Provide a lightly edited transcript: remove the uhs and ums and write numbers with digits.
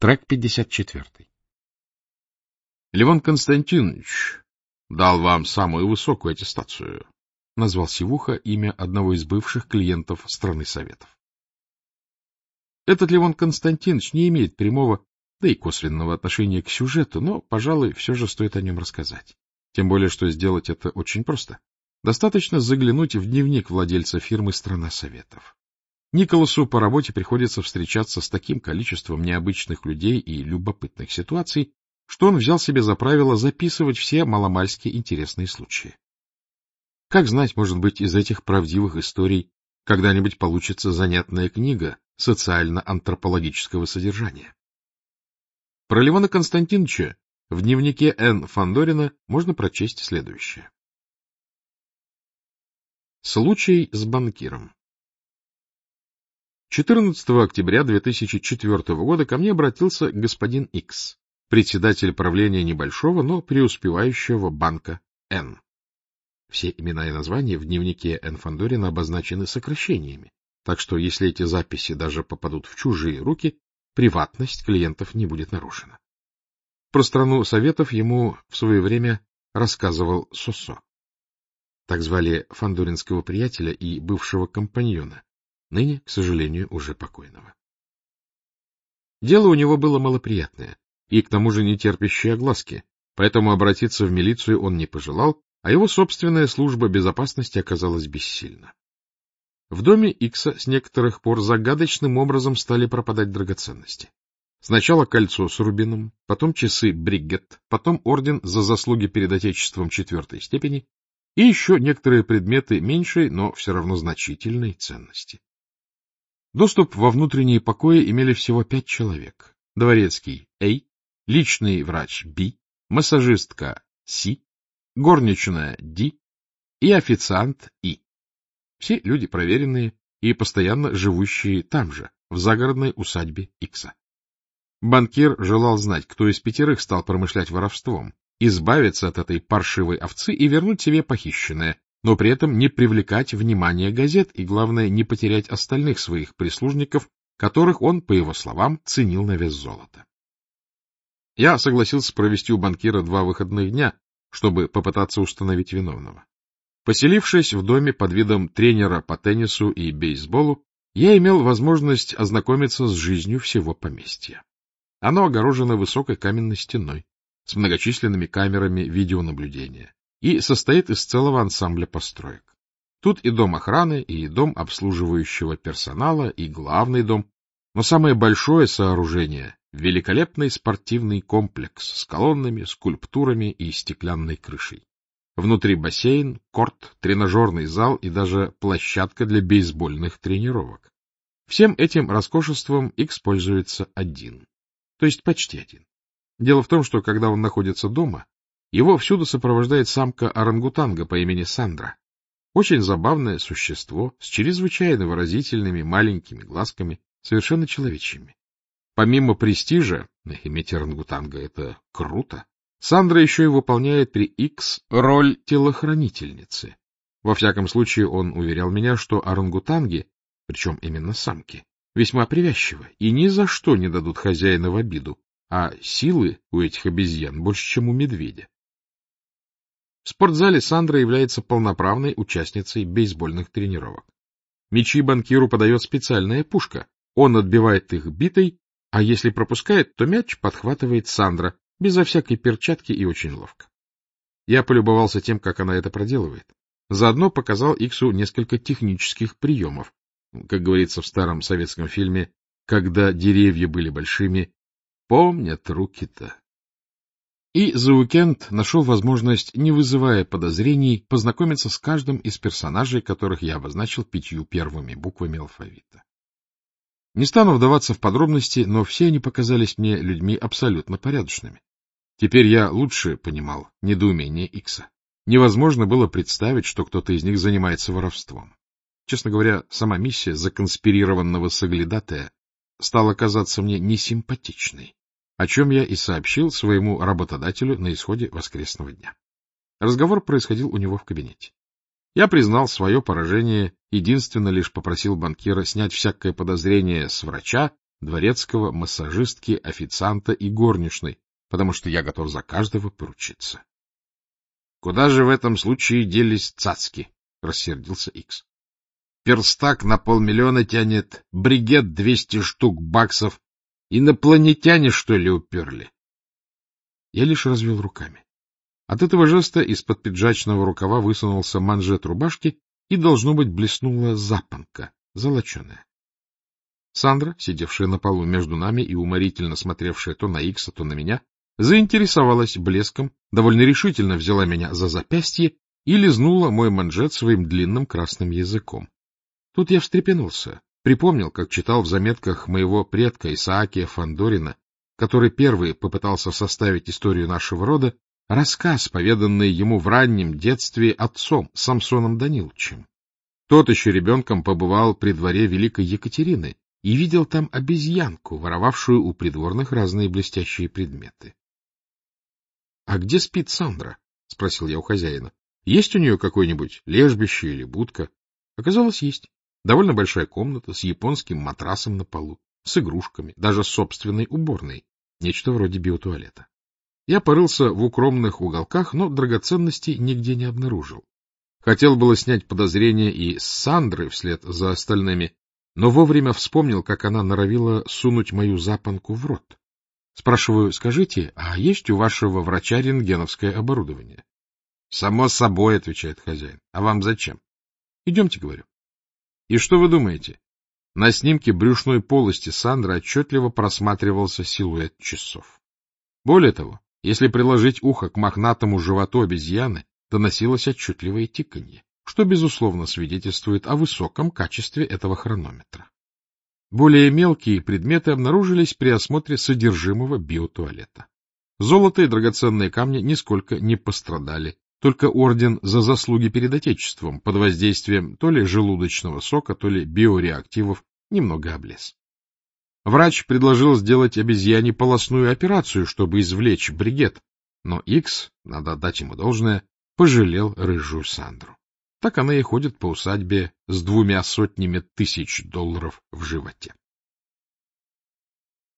Трек 54. Левон Константинович дал вам самую высокую аттестацию, — назвал Сивуха имя одного из бывших клиентов страны Советов. Этот Левон Константинович не имеет прямого, да и косвенного отношения к сюжету, но, пожалуй, все же стоит о нем рассказать. Тем более, что сделать это очень просто. Достаточно заглянуть в дневник владельца фирмы «Страна Советов». Николасу по работе приходится встречаться с таким количеством необычных людей и любопытных ситуаций, что он взял себе за правило записывать все маломальски интересные случаи. Как знать, может быть, из этих правдивых историй когда-нибудь получится занятная книга социально-антропологического содержания. Про Левона Константиновича в дневнике Н. Фандорина можно прочесть следующее. Случай с банкиром. 14 октября 2004 года ко мне обратился господин Икс, председатель правления небольшого, но преуспевающего банка Н. Все имена и названия в дневнике Н. Фандорина обозначены сокращениями, так что если эти записи даже попадут в чужие руки, приватность клиентов не будет нарушена. Про страну Советов ему в свое время рассказывал Сосо. Так звали фандоринского приятеля и бывшего компаньона, ныне, к сожалению, уже покойного. Дело у него было малоприятное и, к тому же, не терпящее огласки, поэтому обратиться в милицию он не пожелал, а его собственная служба безопасности оказалась бессильна. В доме Икса с некоторых пор загадочным образом стали пропадать драгоценности. Сначала кольцо с рубином, потом часы Бриггет, потом орден за заслуги перед Отечеством 4-й степени и еще некоторые предметы меньшей, но все равно значительной ценности. Доступ во внутренние покои имели всего 5 человек. Дворецкий А, личный врач Б, массажистка С, горничная Д и официант И. Все люди проверенные и постоянно живущие там же, в загородной усадьбе Икса. Банкир желал знать, кто из 5 стал промышлять воровством, избавиться от этой паршивой овцы и вернуть себе похищенное, но при этом не привлекать внимание газет и, главное, не потерять остальных своих прислужников, которых он, по его словам, ценил на вес золота. Я согласился провести у банкира 2 выходных дня, чтобы попытаться установить виновного. Поселившись в доме под видом тренера по теннису и бейсболу, я имел возможность ознакомиться с жизнью всего поместья. Оно огорожено высокой каменной стеной, с многочисленными камерами видеонаблюдения и состоит из целого ансамбля построек. Тут и дом охраны, и дом обслуживающего персонала, и главный дом, но самое большое сооружение — великолепный спортивный комплекс с колоннами, скульптурами и стеклянной крышей. Внутри бассейн, корт, тренажерный зал и даже площадка для бейсбольных тренировок. Всем этим роскошеством Икс пользуется один, то есть почти один. Дело в том, что когда он находится дома, его всюду сопровождает самка орангутанга по имени Сандра. Очень забавное существо с чрезвычайно выразительными маленькими глазками, совершенно человечьими. Помимо престижа, иметь орангутанга — это круто, Сандра еще и выполняет при Икс роль телохранительницы. Во всяком случае, он уверял меня, что орангутанги, причем именно самки, весьма привязчивы и ни за что не дадут хозяина в обиду, а силы у этих обезьян больше, чем у медведя. В спортзале Сандра является полноправной участницей бейсбольных тренировок. Мячи банкиру подает специальная пушка. Он отбивает их битой, а если пропускает, то мяч подхватывает Сандра, безо всякой перчатки и очень ловко. Я полюбовался тем, как она это проделывает. Заодно показал Иксу несколько технических приемов. Как говорится в старом советском фильме, когда деревья были большими, помнят руки-то. И за уикенд нашел возможность, не вызывая подозрений, познакомиться с каждым из персонажей, которых я обозначил 5 первыми буквами алфавита. Не стану вдаваться в подробности, но все они показались мне людьми абсолютно порядочными. Теперь я лучше понимал недоумение Икса. Невозможно было представить, что кто-то из них занимается воровством. Честно говоря, сама миссия законспирированного соглядатая стала казаться мне несимпатичной, о чем я и сообщил своему работодателю на исходе воскресного дня. Разговор происходил у него в кабинете. Я признал свое поражение, единственно лишь попросил банкира снять всякое подозрение с врача, дворецкого, массажистки, официанта и горничной, потому что я готов за каждого поручиться. — Куда же в этом случае делись цацки? — рассердился Икс. — Перстак на 500 000 тянет, бригет 200 штук баксов. Инопланетяне, что ли, уперли? Я лишь развел руками. От этого жеста из-под пиджачного рукава высунулся манжет рубашки, и, должно быть, блеснула запонка, золоченая. Сандра, сидевшая на полу между нами и уморительно смотревшая то на Икса, то на меня, заинтересовалась блеском, довольно решительно взяла меня за запястье и лизнула мой манжет своим длинным красным языком. Тут я встрепенулся, припомнил, как читал в заметках моего предка Исаакия Фандорина, который первый попытался составить историю нашего рода, рассказ, поведанный ему в раннем детстве отцом Самсоном Даниловичем. Тот еще ребенком побывал при дворе Великой Екатерины и видел там обезьянку, воровавшую у придворных разные блестящие предметы. — А где спит Сандра? — спросил я у хозяина. — Есть у нее какое-нибудь лежбище или будка? Оказалось, есть. Довольно большая комната с японским матрасом на полу, с игрушками, даже с собственной уборной, нечто вроде биотуалета. Я порылся в укромных уголках, но драгоценностей нигде не обнаружил. Хотел было снять подозрения и с Сандры вслед за остальными, но вовремя вспомнил, как она норовила сунуть мою запонку в рот. Спрашиваю: скажите, а есть у вашего врача рентгеновское оборудование? — Само собой, — отвечает хозяин. — А вам зачем? — Идемте, — говорю. И что вы думаете? На снимке брюшной полости Сандры отчетливо просматривался силуэт часов. Более того, если приложить ухо к мохнатому животу обезьяны, доносилось отчетливое тиканье, что, безусловно, свидетельствует о высоком качестве этого хронометра. Более мелкие предметы обнаружились при осмотре содержимого биотуалета. Золото и драгоценные камни нисколько не пострадали, только орден за заслуги перед Отечеством под воздействием то ли желудочного сока, то ли биореактивов немного облез. Врач предложил сделать обезьяне полостную операцию, чтобы извлечь бригет, но Икс, надо отдать ему должное, пожалел рыжую Сандру. Так она и ходит по усадьбе с $200 000 в животе.